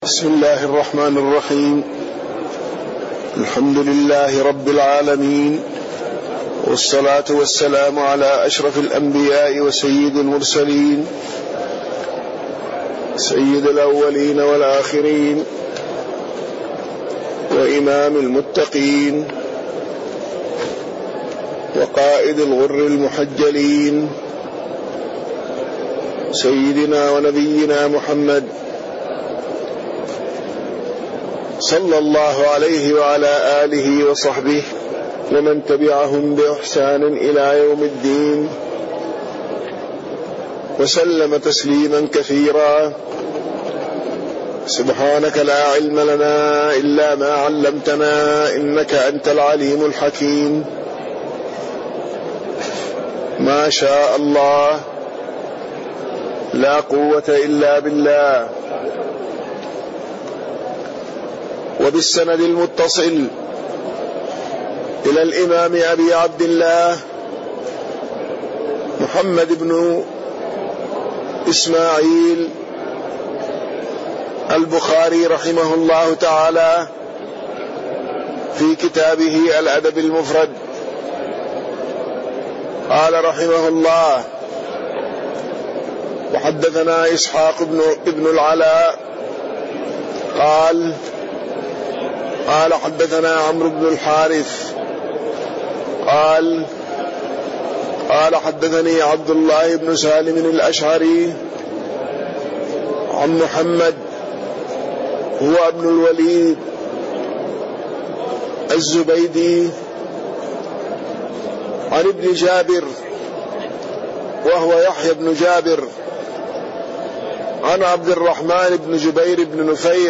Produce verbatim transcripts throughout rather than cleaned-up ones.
بسم الله الرحمن الرحيم. الحمد لله رب العالمين، والصلاة والسلام على أشرف الأنبياء وسيد المرسلين، سيد الأولين والآخرين، وإمام المتقين، وقائد الغر المحجلين، سيدنا ونبينا محمد صلى الله عليه وعلى آله وصحبه ومن تبعهم بإحسان إلى يوم الدين، وسلم تسليما كثيرا. سبحانك لا علم لنا إلا ما علمتنا، إنك أنت العليم الحكيم. ما شاء الله، لا قوة إلا بالله. وبالسند المتصل إلى الإمام أبي عبد الله محمد بن إسماعيل البخاري رحمه الله تعالى في كتابه الأدب المفرد، قال رحمه الله: وحدثنا إسحاق بن, ابن العلاء قال قال حدثنا عمرو بن الحارث قال قال حدثني عبد الله بن سالم الأشعري عن محمد هو ابن الوليد الزبيدي عن ابن جابر وهو يحيى بن جابر عن عبد الرحمن بن جبير بن نفير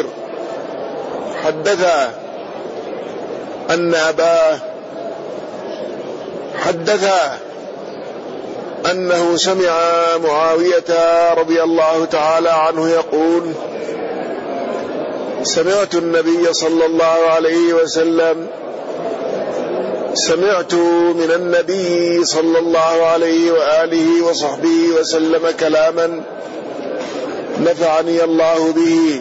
حدث أن أباه حدث أنه سمع معاوية رضي الله تعالى عنه يقول: سمعت النبي صلى الله عليه وسلم سمعت من النبي صلى الله عليه وآله وصحبه وسلم كلاما نفعني الله به،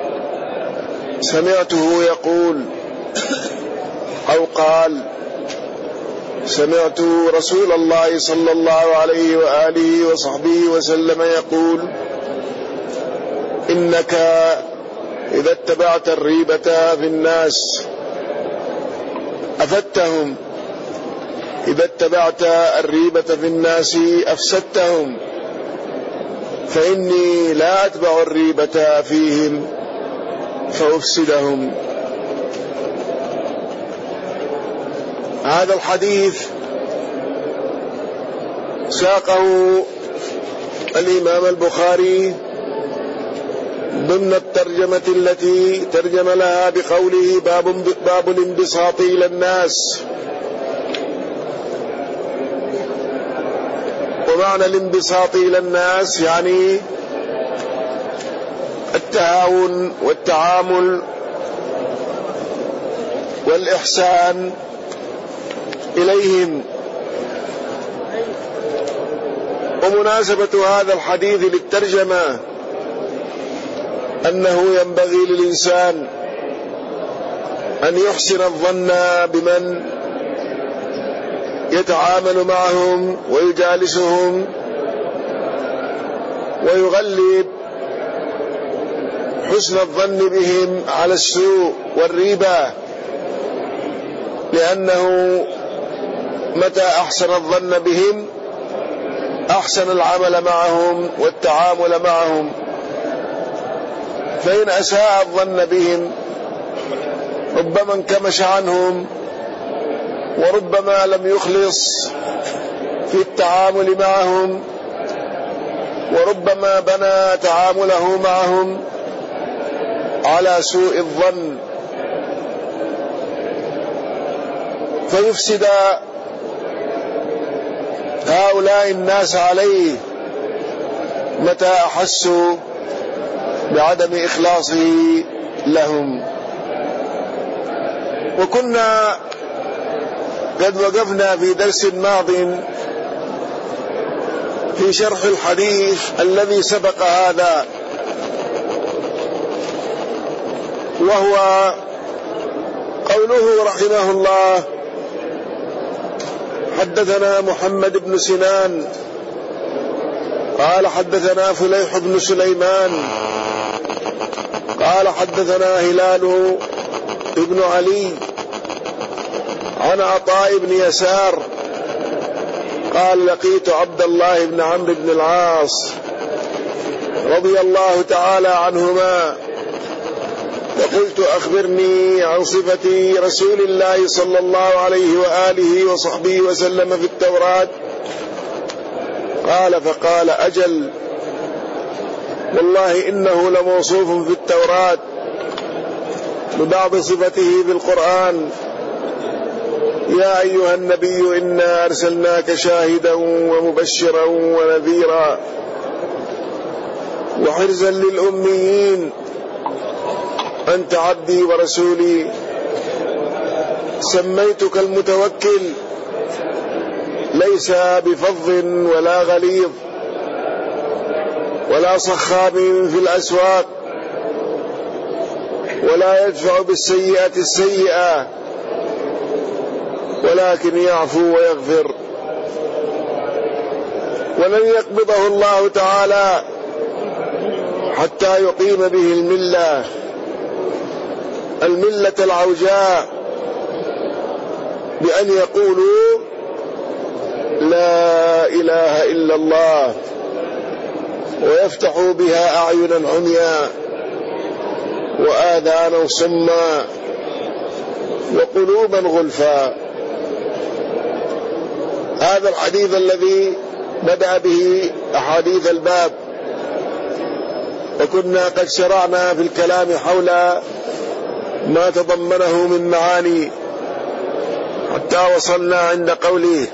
سمعته يقول أو قال: سمعت رسول الله صلى الله عليه وآله وصحبه وسلم يقول: إنك إذا اتبعت الريبة في الناس أفدتهم، إذا اتبعت الريبة في الناس أفسدتهم، فإني لا أتبع الريبة فيهم فأفسدهم. هذا الحديث ساقه الإمام البخاري ضمن الترجمة التي ترجم لها بقوله: باب, باب الانبساط إلى الناس. ومعنى الانبساط إلى الناس يعني التعاون والتعامل والإحسان إليهم. ومناسبة هذا الحديث للترجمة أنه ينبغي للإنسان أن يحسن الظن بمن يتعامل معهم ويجالسهم، ويغلب حسن الظن بهم على السوء والريبة، لأنه متى أحسن الظن بهم أحسن العمل معهم والتعامل معهم. فإن أساء الظن بهم ربما انكمش عنهم، وربما لم يخلص في التعامل معهم، وربما بنى تعامله معهم على سوء الظن، فيفسد هؤلاء الناس عليه متى أحسوا بعدم إخلاصه لهم. وكنا قد وقفنا في درس ماض في شرح الحديث الذي سبق هذا، وهو قوله رحمه الله: حدثنا محمد بن سنان قال حدثنا فليح بن سليمان قال حدثنا هلال بن علي عن عطاء بن يسار قال: لقيت عبد الله بن عمرو بن العاص رضي الله تعالى عنهما فقلت: أخبرني عن صفة رسول الله صلى الله عليه وآله وصحبه وسلم في التوراة. قال: فقال: أجل، والله إنه لموصوف في التوراة ببعض صفته في القرآن: يا أيها النبي إنا أرسلناك شاهدا ومبشرا ونذيرا وحرزا للأميين أنت عبدي ورسولي، سميتك المتوكل، ليس بفظ ولا غليظ ولا صخاب في الأسواق، ولا يدفع بالسيئة السيئة، ولكن يعفو ويغفر. ولن يقبضه الله تعالى حتى يقيم به الملة الملة العوجاء بأن يقولوا: لا إله إلا الله، ويفتحوا بها أعينا عميا وآذانا صما وقلوبا غلفا. هذا الحديث الذي بدأ به أحاديث الباب، وكنا قد شرعنا في الكلام حول ما تضمنه من معاني حتى وصلنا عند قوله: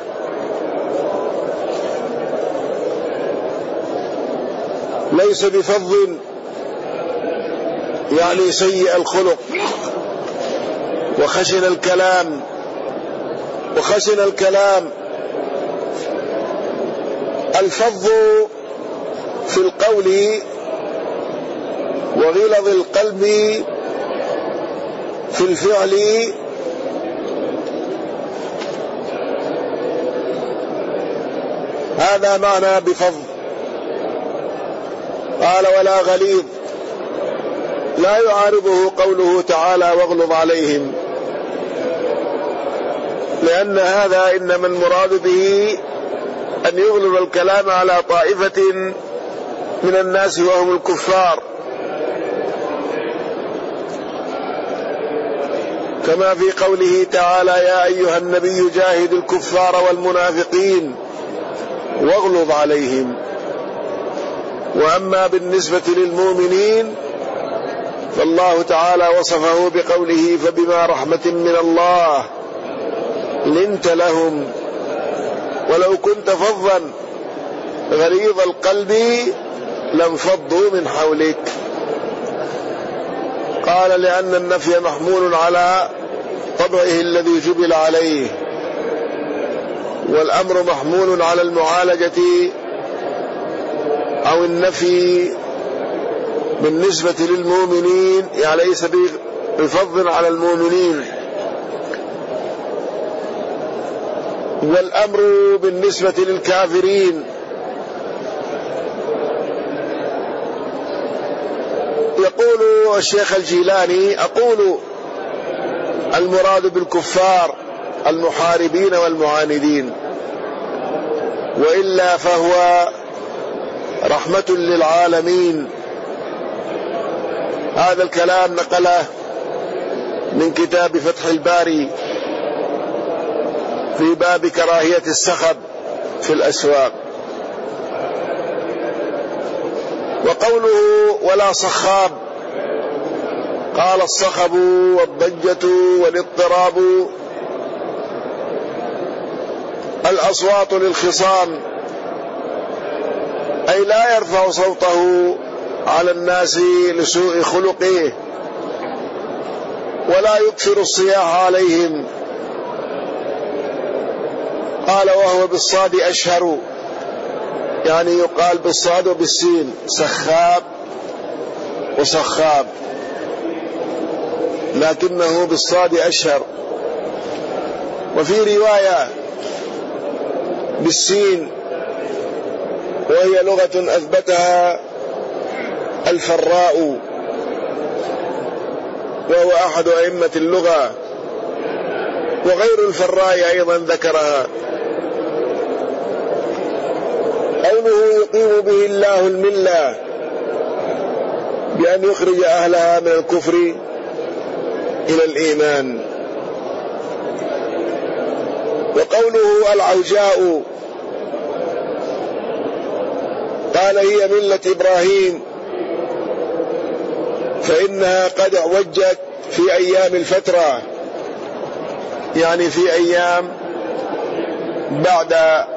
ليس بفظ، يعني سيء الخلق وخشن الكلام. وخشن الكلام الفظ في القول وغلظ القلب في الفعل، هذا معنى بفظ. قال: ولا غليظ، لا يعارضه قوله تعالى: واغلظ عليهم، لأن هذا إنما المراد به أن يغلظ الكلام على طائفة من الناس وهم الكفار، كما في قوله تعالى: يا أيها النبي جاهد الكفار والمنافقين واغلظ عليهم. وأما بالنسبة للمؤمنين فالله تعالى وصفه بقوله: فبما رحمة من الله لنت لهم ولو كنت فظا غليظ القلب لانفضوا من حولك. قال: لأن النفي محمول على طبعه الذي جبل عليه، والأمر محمول على المعالجة أو النفي بالنسبة للمؤمنين، يعني ليس بفضل على المؤمنين، والأمر بالنسبة للكافرين. يقول الشيخ الجيلاني: أقول المراد بالكفار المحاربين والمعاندين، وإلا فهو رحمة للعالمين. هذا الكلام نقله من كتاب فتح الباري في باب كراهية السخب في الأسواق. وقوله: ولا صخاب، قال: الصخب والضجة والاضطراب الأصوات للخصام، أي لا يرفع صوته على الناس لسوء خلقه، ولا يكثر الصياح عليهم. قال: وهو بالصاد أشهر، يعني يقال بالصاد وبالسين، سخاب وصخاب. لكنه بالصاد أشهر. وفي رواية بالسين، وهي لغة أثبتها الفراء وهو أحد أئمة اللغة، وغير الفراء أيضا ذكرها. قوله يقيم به الله الملة بأن يخرج أهلها من الكفر إلى الإيمان. وقوله العوجاء قال هي ملة إبراهيم، فإنها قد اعوجت في أيام الفترة، يعني في أيام بعد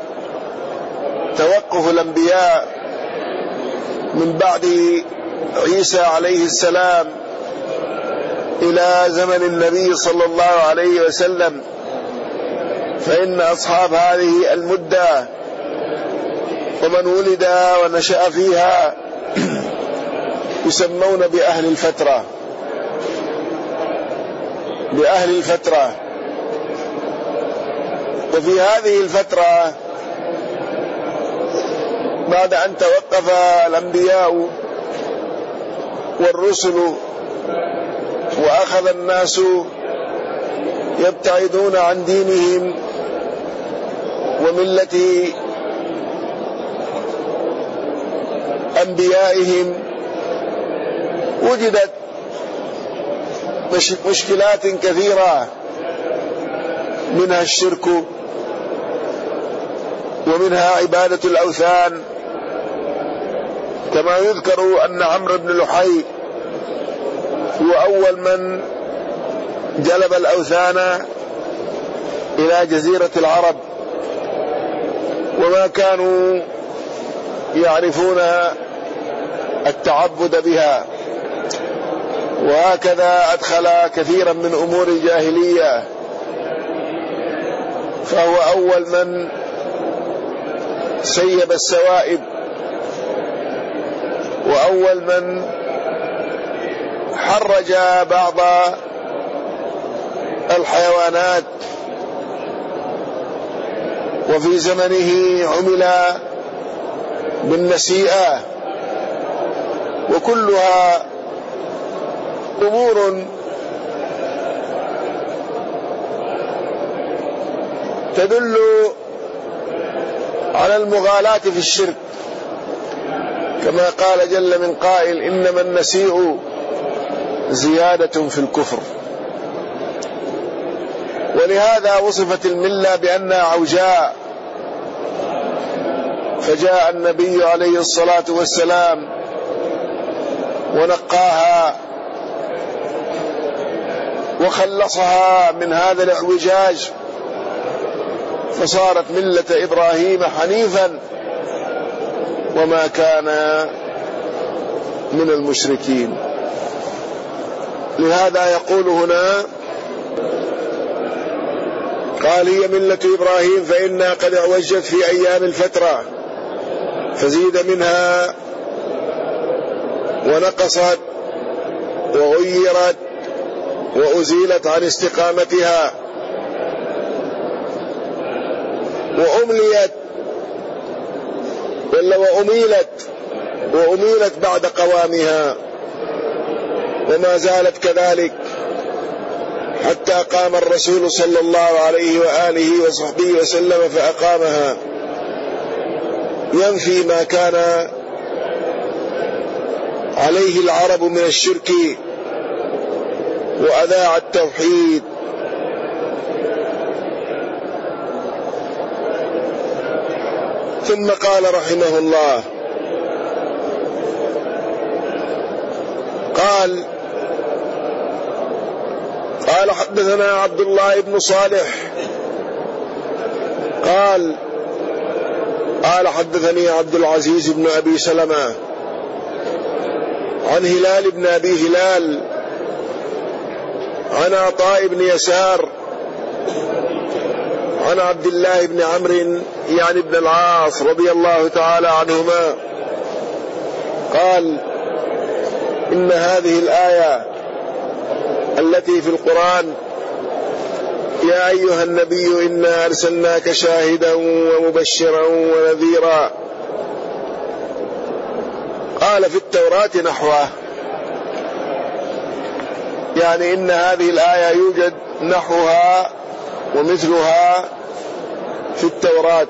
توقف الأنبياء من بعد عيسى عليه السلام إلى زمن النبي صلى الله عليه وسلم، فإن أصحاب هذه المدة ومن ولد ونشأ فيها يسمون بأهل الفترة بأهل الفترة. وفي هذه الفترة بعد أن توقف الأنبياء والرسل وأخذ الناس يبتعدون عن دينهم وملة أنبيائهم، وجدت مشكلات كثيرة، منها الشرك ومنها عبادة الأوثان، كما يذكر أن عمرو بن لحي هو أول من جلب الأوثان إلى جزيرة العرب، وما كانوا يعرفون التعبد بها، وهكذا أدخل كثيرا من أمور الجاهلية، فهو أول من سيب السوائب، وأول من حرج بعض الحيوانات، وفي زمنه عمل بالنسيئة، وكلها أمور تدل على المغالاة في الشرك، كما قال جل من قائل إنما النسيء زيادة في الكفر. ولهذا وصفت الملة بأنها عوجاء، فجاء النبي عليه الصلاة والسلام ونقاها وخلصها من هذا الاعوجاج، فصارت ملة إبراهيم حنيفا وما كان من المشركين. لهذا يقول هنا قال هي ملة إبراهيم فإنها قد اعوجت في أيام الفترة، فزيد منها ونقصت وغيرت وأزيلت عن استقامتها وأمليت ولا وأميلت وأميلت بعد قوامها، وما زالت كذلك حتى قام الرسول صلى الله عليه وآله وصحبه وسلم فأقامها، ينفي ما كان عليه العرب من الشرك وأذاع التوحيد. ثم قال رحمه الله قال قال حدثنا عبد الله بن صالح قال قال حدثني عبد العزيز بن أبي سلمة عن هلال بن أبي هلال عن عطاء بن يسار عن عبد الله بن عمرو يعني بن العاص رضي الله تعالى عنهما قال إن هذه الآية التي في القرآن: يا أيها النبي إنا أرسلناك شاهدا ومبشرا ونذيرا. قال في التوراة نحوه، يعني إن هذه الآية يوجد نحوها ومثلها في التوراة.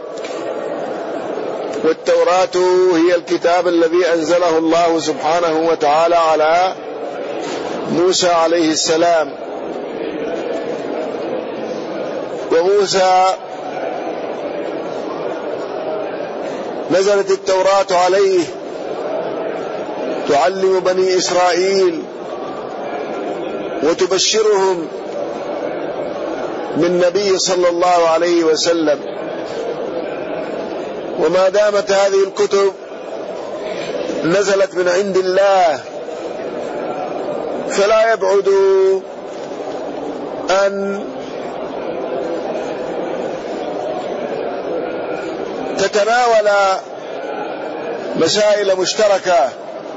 والتوراة هي الكتاب الذي أنزله الله سبحانه وتعالى على موسى عليه السلام. وموسى نزلت التوراة عليه تعلم بني إسرائيل وتبشرهم بالنبي صلى الله عليه وسلم. وما دامت هذه الكتب نزلت من عند الله فلا يبعد أن تتناول مسائل مشتركة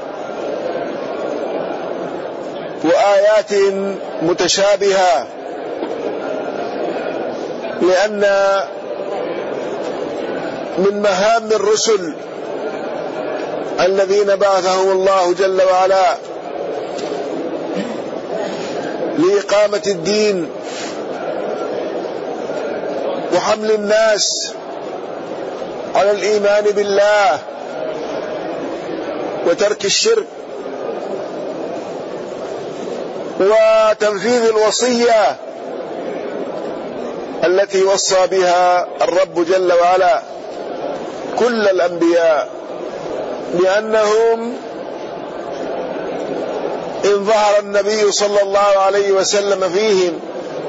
وآيات متشابهة، لأن من مهام الرسل الذين بعثهم الله جل وعلا لإقامة الدين وحمل الناس على الإيمان بالله وترك الشرك وتنفيذ الوصية التي وصى بها الرب جل وعلا كل الأنبياء، لأنهم إن ظهر النبي صلى الله عليه وسلم فيهم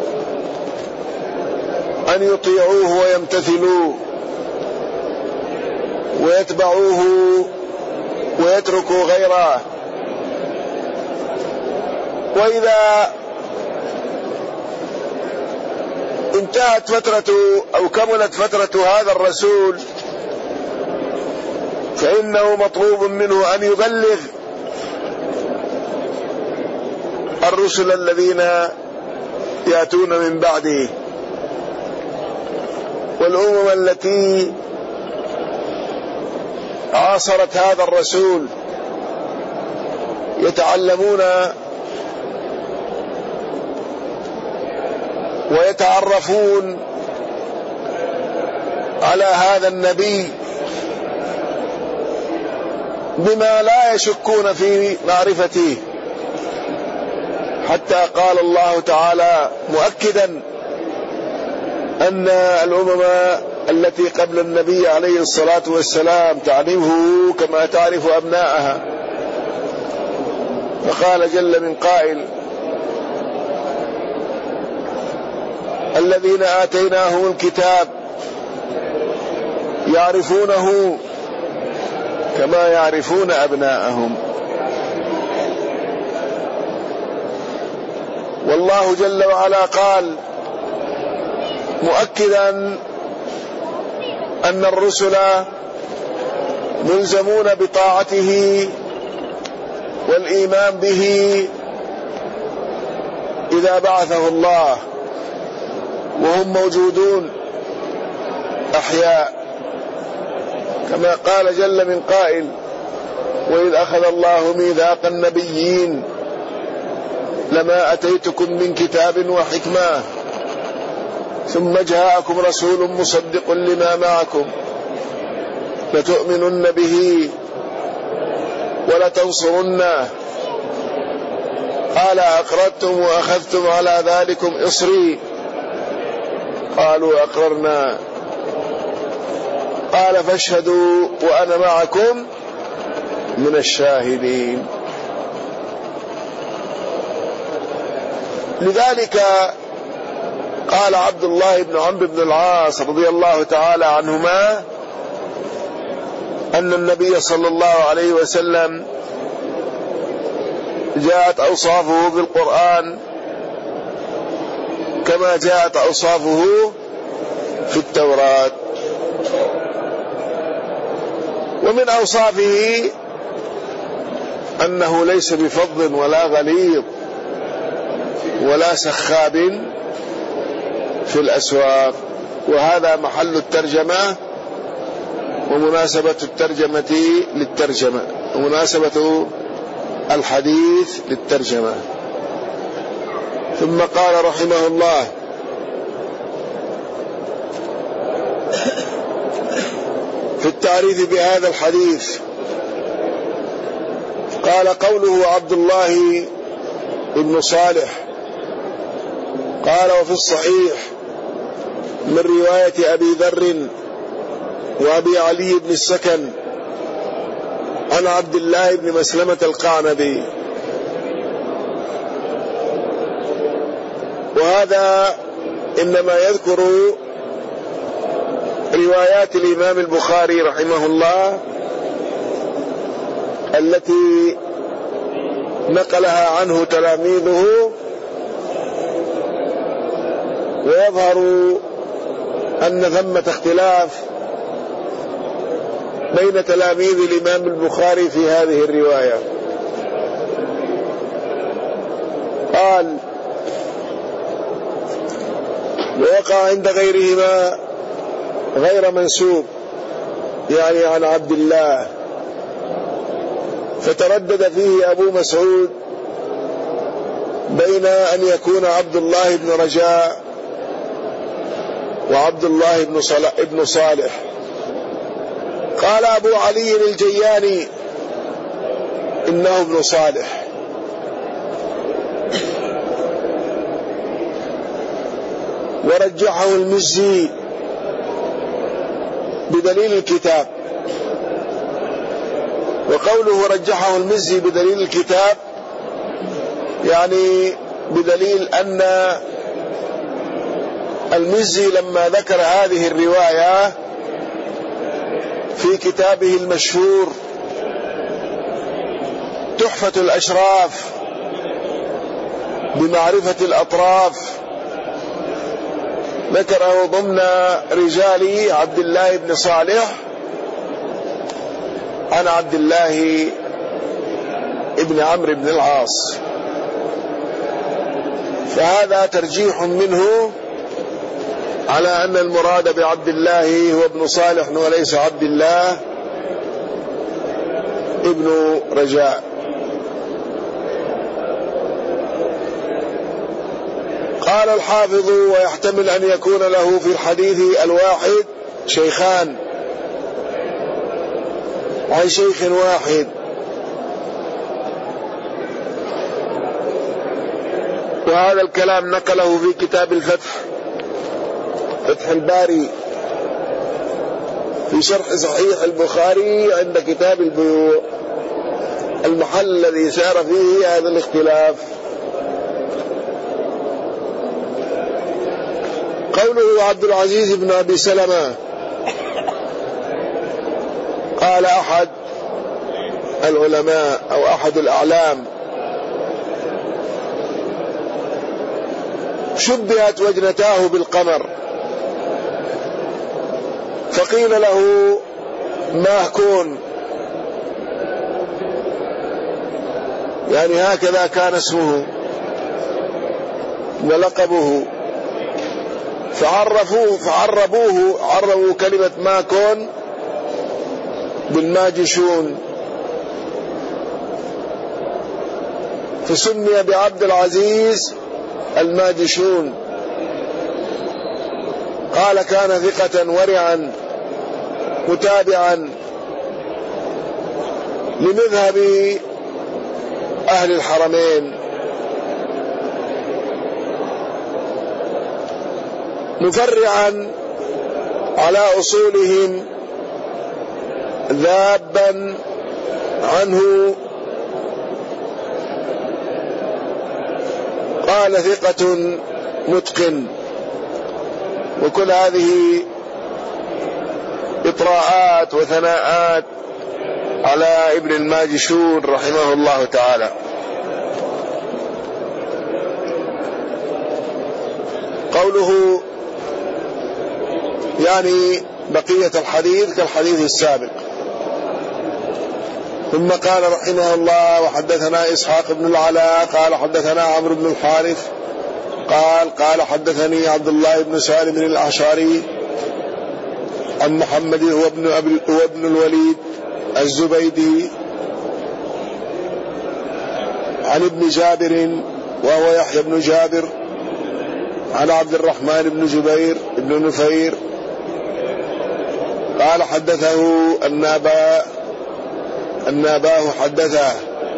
أن يطيعوه ويمتثلوا ويتبعوه ويتركوا غيره. وإذا انتهت فترة أو كملت فترة هذا الرسول فإنه مطلوب منه أن يبلغ الرسل الذين يأتون من بعده والأمم التي عاصرت هذا الرسول يتعلمون ويتعرفون على هذا النبي بما لا يشكون في معرفته، حتى قال الله تعالى مؤكدا أن الأمم التي قبل النبي عليه الصلاة والسلام تعرفه كما تعرف أبناءها. فقال جل من قائل: الذين آتيناهم الكتاب يعرفونه كما يعرفون أبناءهم. والله جل وعلا قال مؤكدا أن الرسل ملزمون بطاعته والإيمان به إذا بعثه الله وهم موجودون أحياء، كما قال جل من قائل: وإذ أخذ الله ميثاق النبيين لما أتيتكم من كتاب وحكمة ثم جاءكم رسول مصدق لما معكم لتؤمنن به ولتنصرنه قال أقررتم وأخذتم على ذلكم إصري قالوا أقررنا قال فاشهدوا وأنا معكم من الشاهدين. لذلك قال عبد الله بن عمرو بن العاص رضي الله تعالى عنهما أن النبي صلى الله عليه وسلم جاءت أوصافه في القرآن كما جاءت أوصافه في التوراة. ومن أوصافه أنه ليس بفظ ولا غليظ ولا سخاب في الأسواق. وهذا محل الترجمة ومناسبة الترجمة للترجمة ومناسبة الحديث للترجمة. ثم قال رحمه الله: في التعريف بهذا الحديث قال: قوله عبد الله بن صالح، قال: وفي الصحيح من رواية أبي ذر وأبي علي بن السكن عن عبد الله بن مسلمة القعنبي. وهذا إنما يذكر روايات الإمام البخاري رحمه الله التي نقلها عنه تلاميذه، ويظهر أن ثمة اختلاف بين تلاميذ الإمام البخاري في هذه الرواية. قال: ووقع عند غيرهما غير منسوب، يعني عن عبد الله، فتردد فيه أبو مسعود بين أن يكون عبد الله بن رجاء وعبد الله بن صالح. قال أبو علي الجياني: إنه ابن صالح. ورجحه المزي بدليل الكتاب. وقوله رجحه المزي بدليل الكتاب يعني بدليل أن المزي لما ذكر هذه الرواية في كتابه المشهور تحفة الأشراف بمعرفة الأطراف، ذكره ضمن رجال عبد الله بن صالح عن عبد الله بن عمرو بن العاص. فهذا ترجيح منه على أن المراد بعبد الله هو ابن صالح وليس عبد الله ابن رجاء. قال الحافظ: ويحتمل أن يكون له في الحديث الواحد شيخان عن شيخ واحد. وهذا الكلام نقله في كتاب الفتح، فتح الباري، في شرح صحيح البخاري عند كتاب البيوع، المحل الذي سار فيه هذا الاختلاف. قوله عبد العزيز بن أبي سلمة، قال أحد العلماء أو أحد الأعلام: شبهت وجنتاه بالقمر، فقيل له: ما كون، يعني هكذا كان اسمه ولقبه، فعرفوه فعربوه عربوا كلمة ما كون بالماجشون، فسمي بعبد العزيز الماجشون. قال: كان ثقة ورعا متابعا لمذهب أهل الحرمين، مفرعا على أصولهم، ذابا عنه. قال: ثقة متقن. وكل هذه إطراءات وثناءات على ابن الماجشون رحمه الله تعالى. قوله يعني بقية الحديث كالحديث السابق. ثم قال رحمه الله: وحدثنا إسحاق بن العلاء قال حدثنا عمرو بن الحارث قال قال حدثني عبد الله بن سالم الأعشاري عن محمد هو ابن, هو ابن الوليد الزبيدي عن ابن جابر وهو يحيى بن جابر عن عبد الرحمن بن جبير بن نفير قال حدثه أن أبا أن أباه حدثه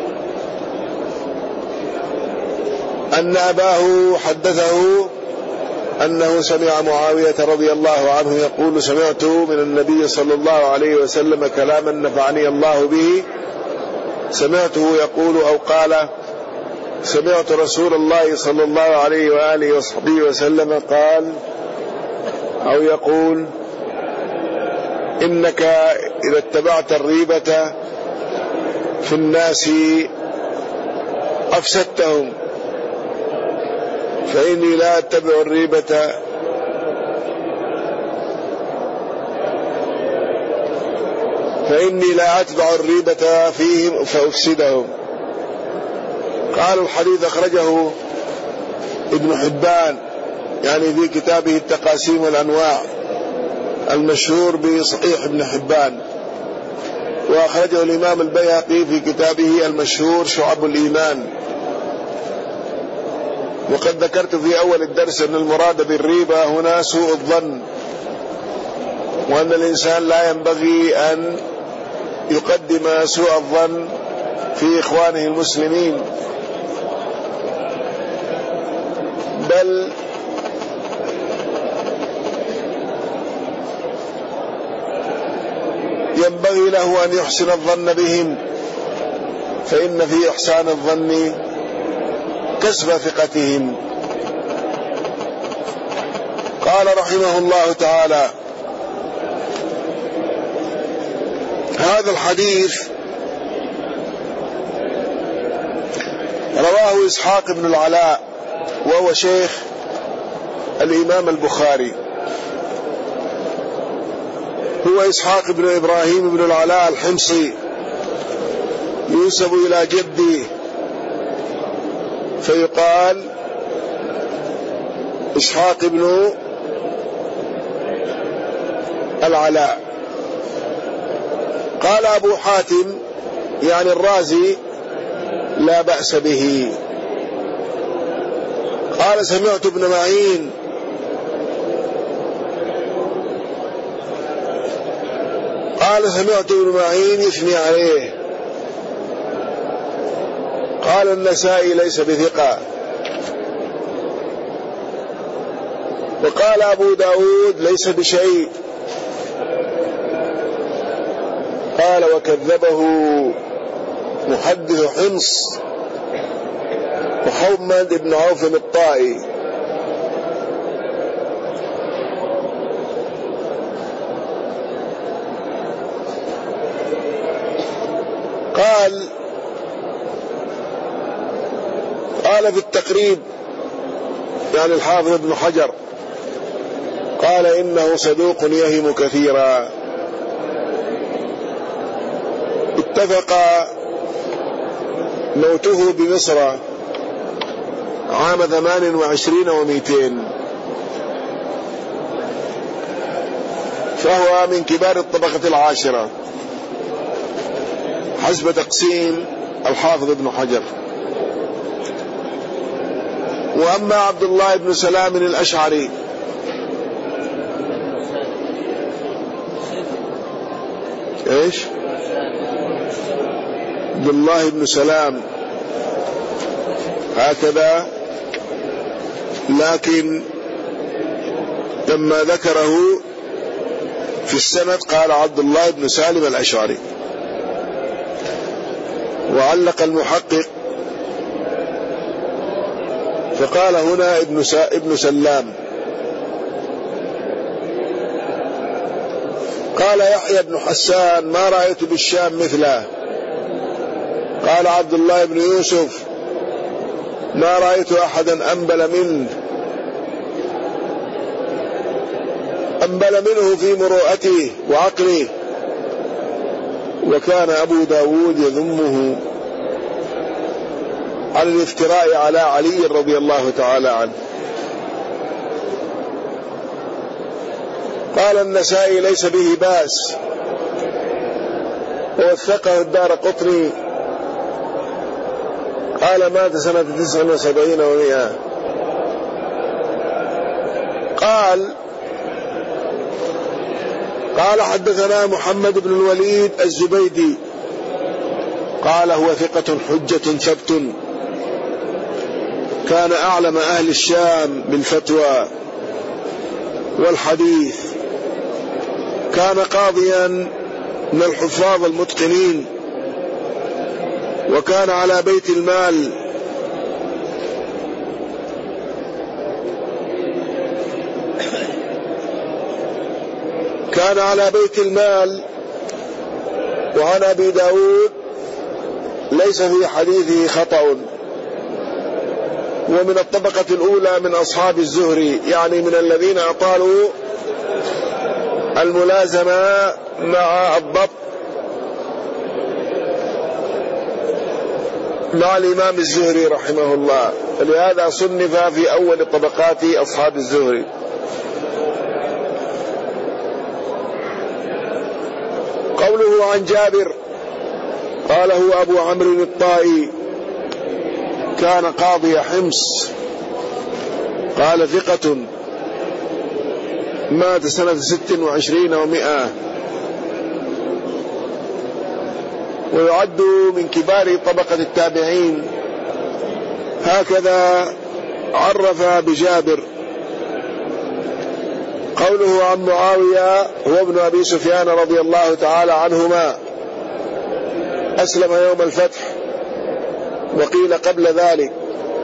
أن أباه حدثه أنه سمع معاوية رضي الله عنه يقول سمعت من النبي صلى الله عليه وسلم كلاما نفعني الله به سمعته يقول أو قال سمعت رسول الله صلى الله عليه وآله وصحبه وسلم قال أو يقول إنك إذا اتبعت الريبة في الناس أفسدتهم فإني لا أتبع الريبة فإني لا أتبع الريبة فيهم فأفسدهم. قال الحديث أخرجه ابن حبان يعني في كتابه التقاسيم والأنواع المشهور بصحيح ابن حبان، وأخرجه الإمام البيهقي في كتابه المشهور شعب الإيمان. وقد ذكرت في أول الدرس أن المراد بالريبة هنا سوء الظن، وأن الإنسان لا ينبغي أن يقدم سوء الظن في إخوانه المسلمين، بل ينبغي له أن يحسن الظن بهم، فإن في إحسان الظن كسب ثقتهم. قال رحمه الله تعالى: هذا الحديث رواه إسحاق بن العلاء وهو شيخ الإمام البخاري، هو إسحاق بن إبراهيم بن العلاء الحمصي ينسب إلى جده فيقال إسحاق بن العلاء. قال أبو حاتم يعني الرازي لا بأس به. قال سمعت ابن معين قال سمعت ابن معين يثني عليه. قال النسائي ليس بثقة. وقال أبو داود ليس بشيء. قال وكذبه محدث حمص محمد بن عوف الطائي. قال قال في التقريب يعني الحافظ ابن حجر قال إنه صدوق يهم كثيرا. اتفق موته بمصر عام ثمان وعشرين ومئتين، فهو من كبار الطبقة العاشرة حسب تقسيم الحافظ ابن حجر. وأما عبد الله بن سلام الأشعري ايش عبد الله بن سلام هكذا، لكن لما ذكره في السند قال عبد الله بن سالم الأشعري. وعلق المحقق فقال هنا ابن, ابن سلام. قال يحيى بن حسان ما رأيت بالشام مثله. قال عبد الله بن يوسف ما رأيت أحدا أنبل منه أنبل منه في مروءته وعقله. وكان أبو داود يذمه على الافتراء على علي رضي الله تعالى عنه. قال النسائي ليس به بأس، ووثقه الدارقطني، قال مات سنة تسع وسبعين ومئة. قال قال حدثنا محمد بن الوليد الزبيدي قال هو ثقة حجة ثبت، كان أعلم أهل الشام بالفتوى والحديث، كان قاضيا من الحفاظ المتقنين، وكان على بيت المال، كان على بيت المال. وعن أبي داود ليس في حديثه خطأ، ومن الطبقة الأولى من أصحاب الزهري، يعني من الذين أطالوا الملازمة مع الضبط مع الإمام الزهري رحمه الله، فلهذا صنف في أول طبقات أصحاب الزهري. قوله عن جابر قال هو أبو عمرو الطائي، كان قاضي حمص، قال ثقة، مات سنة ست وعشرين ومئة، ويعد من كبار طبقة التابعين. هكذا عرف بجابر. قوله عن معاوية هو ابن أبي سفيان رضي الله تعالى عنهما، أسلم يوم الفتح، وقيل قبل ذلك،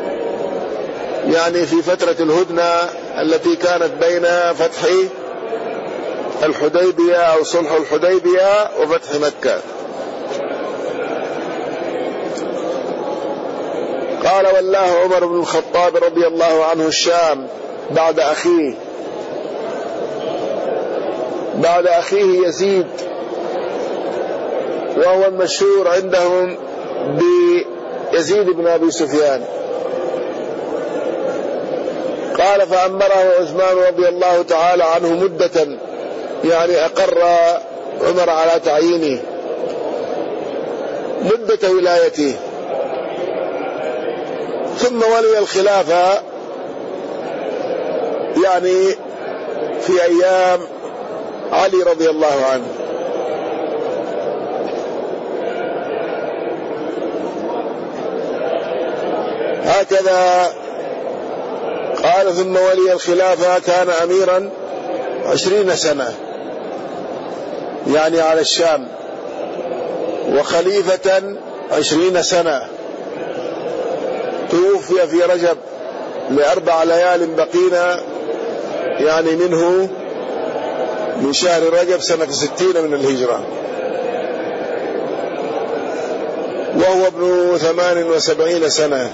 يعني في فترة الهدنة التي كانت بين فتح الحديبية أو صلح الحديبية وفتح مكة. قال والله عمر بن الخطاب رضي الله عنه الشام بعد أخيه بعد أخيه يزيد، وهو المشهور عندهم بيزيد بن أبي سفيان. قال فأمره عثمان رضي الله تعالى عنه مدة، يعني أقر عمر على تعيينه مدة ولايته، ثم ولي الخلافة يعني في أيام علي رضي الله عنه. هكذا قال ثم ولي الخلافة كان أميرا عشرين سنة، يعني على الشام، وخليفة عشرين سنة، توفي في رجب لأربع ليال بقينا، يعني منه من شهر رجب سنة ستين من الهجرة، وهو ابن ثمان وسبعين سنة.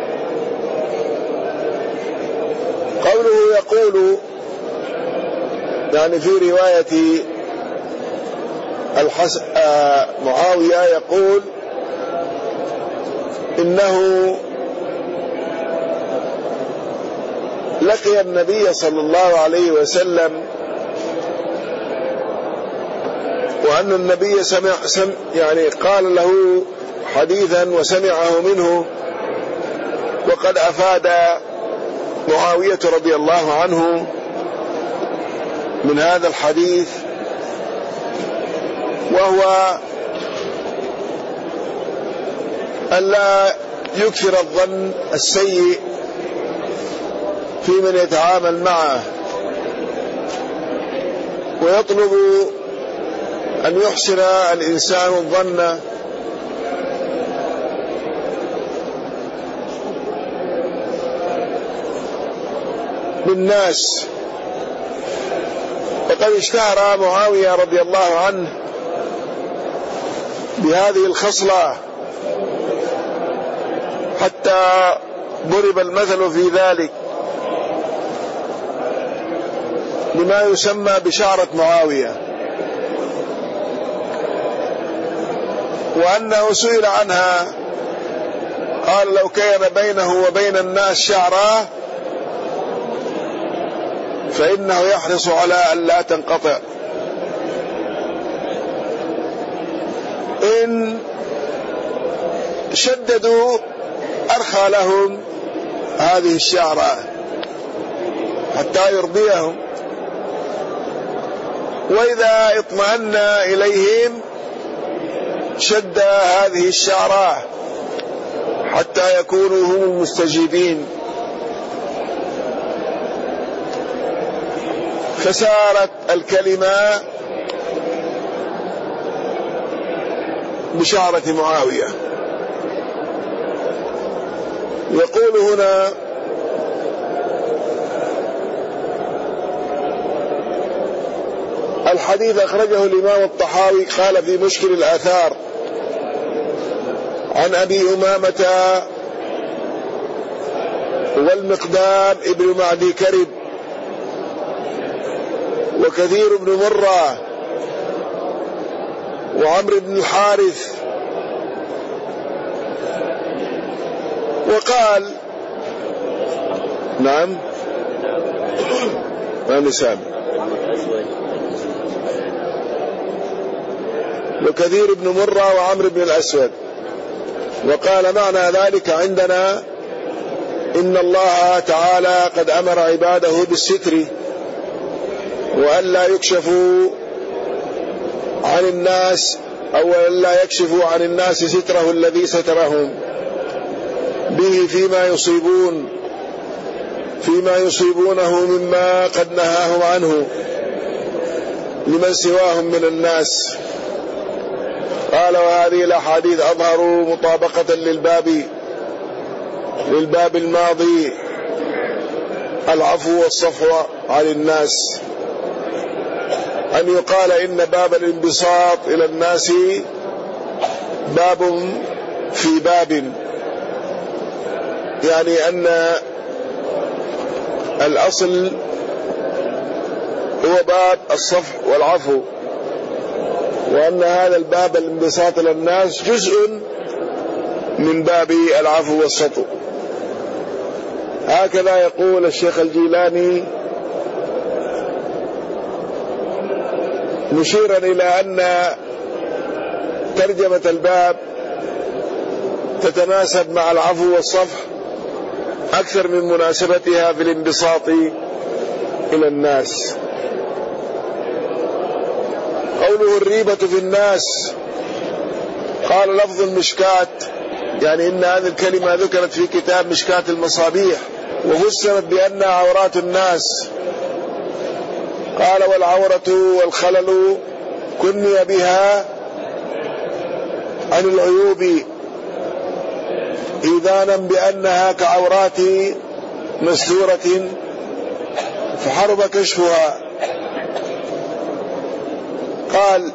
قوله يقول، يعني في رواية الحس... آه معاوية يقول إنه لقي النبي صلى الله عليه وسلم، وأن النبي سمع سم يعني قال له حديثا وسمعه منه، وقد أفاد معاوية رضي الله عنه من هذا الحديث، وهو ألا يكثر الظن السيء في من يتعامل معه، ويطلب أن يحسن الإنسان الظن بالناس. وقد اشتهر معاوية رضي الله عنه بهذه الخصلة، حتى ضرب المثل في ذلك لما يسمى بشعرة معاوية، وأنه سئل عنها قال لو كان بينه وبين الناس شعرة فإنه يحرص على أن لا تنقطع. إن شددوا أرخى لهم هذه الشعرة حتى يرضيهم، وإذا اطمأن إليهم شد هذه الشعرة حتى يكونوا هم المستجيبين. فسارت الكلمة بشعرة معاوية. يقول هنا: الحديث أخرجه الإمام الطحاوي قال في مشكل الآثار عن أبي أمامة والمقدام ابن معدي كرب وكثير بن مرة وعمرو بن الحارث، وقال نعم ما نسام وكثير بن مرة وعمرو بن الأسود، وقال معنى ذلك عندنا إن الله تعالى قد أمر عباده بالستر وأن لا يكشفوا عن الناس أو أن لا يكشفوا عن الناس ستره الذي سترهم به فيما يصيبون فيما يصيبونه مما قد نهاهم عنه لمن سواهم من الناس. قال: وهذه الأحاديث أظهر مطابقة للباب للباب الماضي العفو والصفح عن الناس، أن يقال إن باب الانبساط إلى الناس باب في باب، يعني أن الأصل هو باب الصفح والعفو، وأن هذا الباب الانبساط إلى الناس جزء من باب العفو والسطو. هكذا يقول الشيخ الجيلاني مشيرا إلى أن ترجمة الباب تتناسب مع العفو والصفح أكثر من مناسبتها في الانبساط إلى الناس. قوله الريبة في الناس، قال لفظ المشكات، يعني إن هذه الكلمة ذكرت في كتاب مشكات المصابيح وفسرت بأنها عورات الناس. قال: والعورة والخلل كني بها عن العيوب إذانا بأنها كعورات مستورة فحرم كشفها. قال: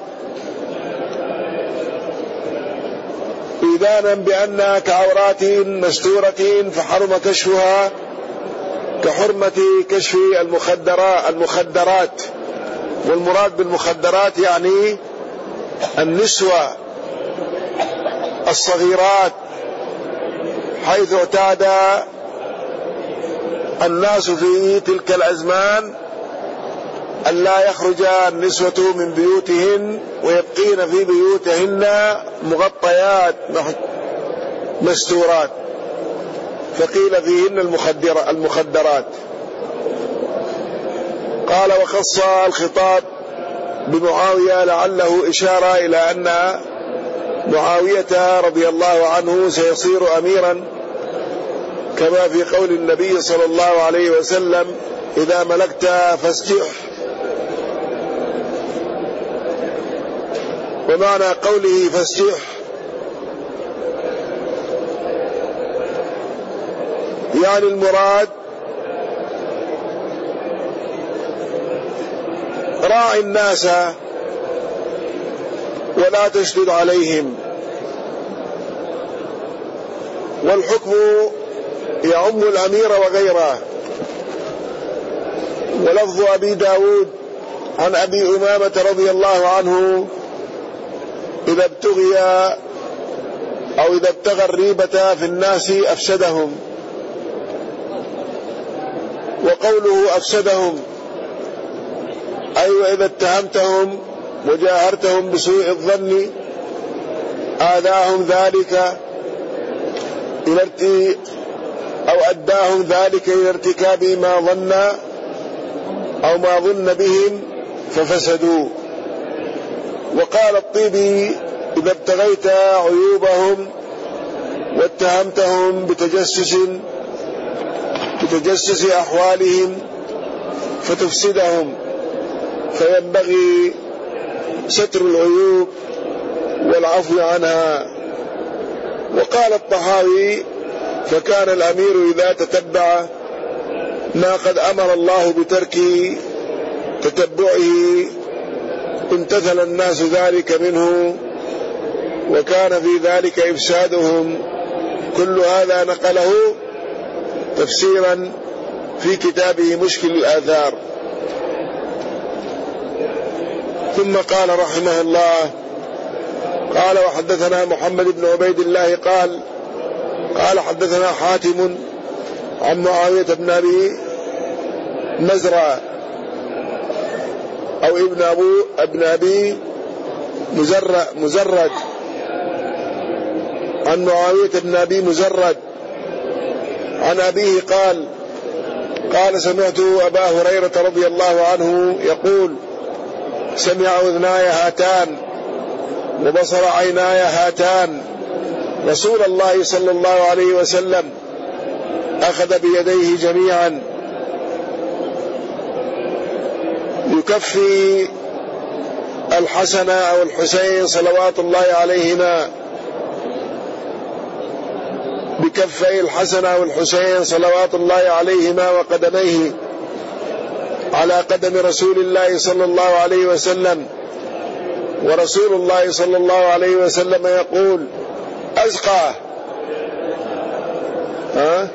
إذانا بأنها كعورات مستورة فحرم كشفها كحرمة كشف المخدرات. والمراد بالمخدرات يعني النسوة الصغيرات، حيث اعتاد الناس في تلك الأزمان أن لا يخرج النسوة من بيوتهن ويبقين في بيوتهن مغطيات مستورات، فقيل فيهن المخدرات. قال: وخص الخطاب بمعاوية لعله إشارة إلى أن معاوية رضي الله عنه سيصير أميرا، كما في قول النبي صلى الله عليه وسلم: إذا ملكت فاستح. ومعنى قوله فاستح يعني المراد راعي الناس ولا تشدد عليهم. والحكم يعم الأمير وغيره. ولفظ أبي داود عن أبي أمامة رضي الله عنه: إذا ابتغي أو إذا ابتغى الريبة في الناس أفسدهم. وقوله أفسدهم أي وإذا اتهمتهم وجاهرتهم بسوء الظن آذاهم ذلك إلى أو أداهم ذلك إلى ارتكاب ما ظن أو ما ظن بهم ففسدوا. وقال الطيبي إذا ابتغيت عيوبهم واتهمتهم بتجسس بتجسس أحوالهم فتفسدهم، فينبغي ستر العيوب والعفو عنها. وقال الطحاوي فكان الأمير إذا تتبع ما قد أمر الله بترك تتبعه امتثل الناس ذلك منه، وكان في ذلك إفسادهم. كل هذا نقله تفسيرا في كتابه مشكل الآثار. ثم قال رحمه الله قال وحدثنا محمد بن عبيد الله قال قال حدثنا حاتم عن معاوية بن أبي مزرع أو ابن أبو ابن أبي مزرع مزرد عن معاوية بن أبي مزرد عن أبيه قال قال سمعت أبا هريرة رضي الله عنه يقول سمع أذناي هاتان وبصر عيناي هاتان رسول الله صلى الله عليه وسلم أخذ بيديه جميعا يكفي الحسن أو الحسين صلوات الله عليهما بكفي الحسن أو الحسين صلوات الله عليهما وقدميه على قدم رسول الله صلى الله عليه وسلم، ورسول الله صلى الله عليه وسلم يقول أزقى ها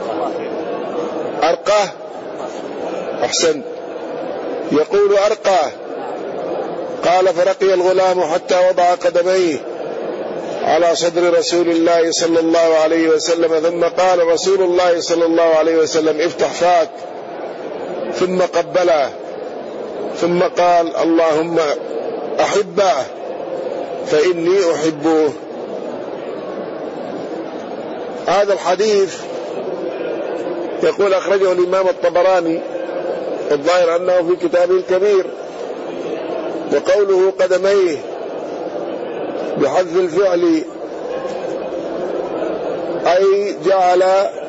أرقاه أحسن يقول أرقاه. قال فرقي الغلام حتى وضع قدميه على صدر رسول الله صلى الله عليه وسلم، ثم قال رسول الله صلى الله عليه وسلم افتح فاك، ثم قبله، ثم قال اللهم أحبه فإني أحبه. هذا الحديث يقول أخرجه الإمام الطبراني، الظاهر أنه في كتابه الكبير، وقوله قدميه بحذف الفعل أي جعل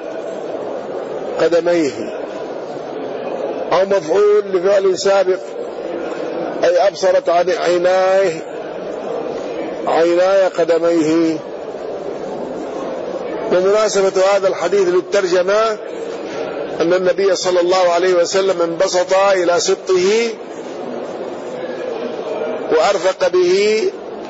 قدميه، أو مفعول لفعل سابق أي أبصرت عن عيناه عيناي قدميه. ومناسبة هذا الحديث للترجمة أن النبي صلى الله عليه وسلم انبسط إلى سبطه وأرفق به،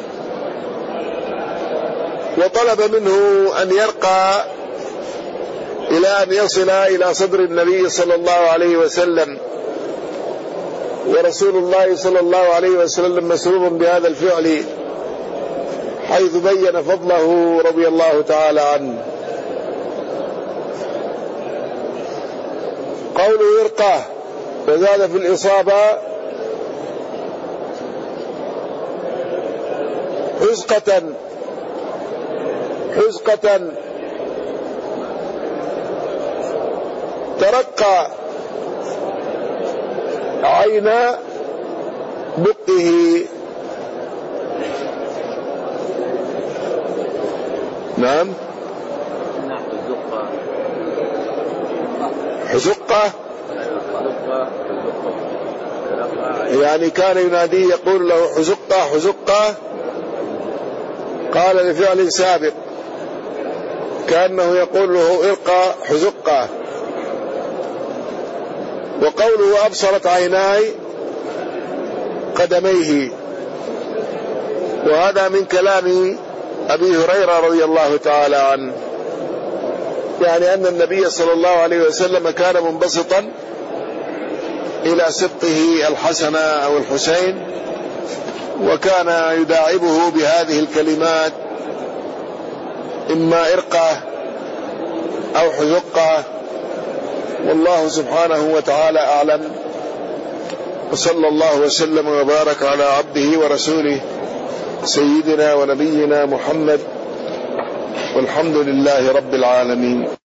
وطلب منه أن يرقى إلى أن يصل إلى صدر النبي صلى الله عليه وسلم، ورسول الله صلى الله عليه وسلم مسرور بهذا الفعل حيث بين فضله رضي الله تعالى عنه. قوله يرقى وزاد في الإصابة حزقة حزقة ترقى عين بقه. نعم حزقة يعني كان يناديه يقول له حزقة حزقة، قال لفعل سابق كأنه يقول له ارقى حزقة. وقوله أبصرت عيناي قدميه، وهذا من كلام أبي هريرة رضي الله تعالى عنه، يعني أن النبي صلى الله عليه وسلم كان منبسطا إلى سبطه الحسن أو الحسين، وكان يداعبه بهذه الكلمات إما إرقة أو حزقة، والله سبحانه وتعالى أعلم. وصلى الله وسلم وبارك على عبده ورسوله سيدنا ونبينا محمد، والحمد لله رب العالمين.